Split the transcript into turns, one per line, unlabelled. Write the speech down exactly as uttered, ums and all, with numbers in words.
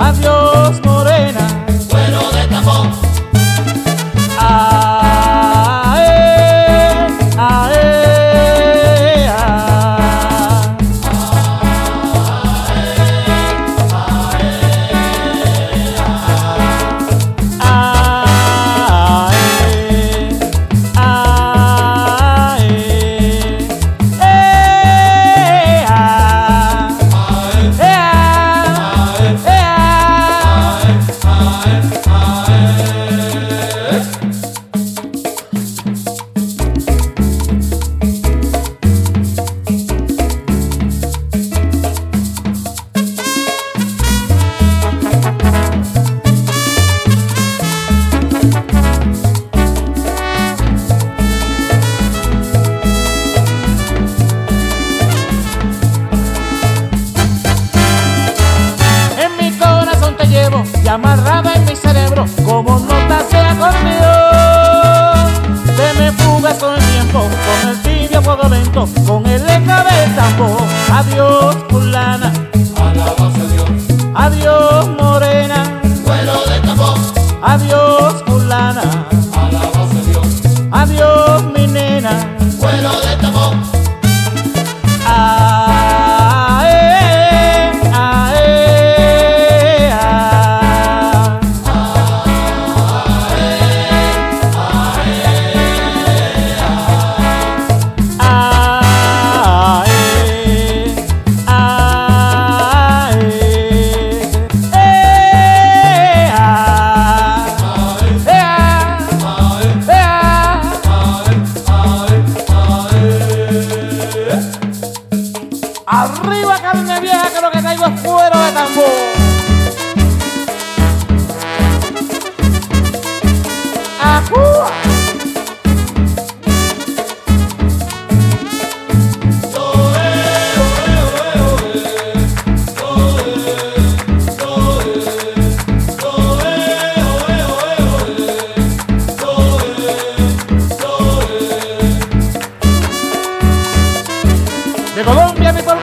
Adiós, morena.
Cuero de tambor.
Ah, eh, ah, eh, ah. Ah, eh, ah, eh, eh, ah. Eh, ah, eh, ah. En mi corazón te llevo y amarrado en mi cerebro como notas de acordeón. Te me fugas con el tiempo, con el tibio fuego lento, con el eco del tambor. Adiós, fulana.
Alabado sea Dios.
Adiós, morena.
Cuero de tambor.
Adiós, fulana.
Alabado sea Dios.
Adiós, mi nena.
Cuero de tambor.
Ah, eh, ah, eh, ah. Ah, eh, ah, eh, eh, ah. Eh, ah, eh, ah. Arriba, carne vieja, que lo que traigo es cuero de tambor. ¡Acúa! De Colombia, mi pueblo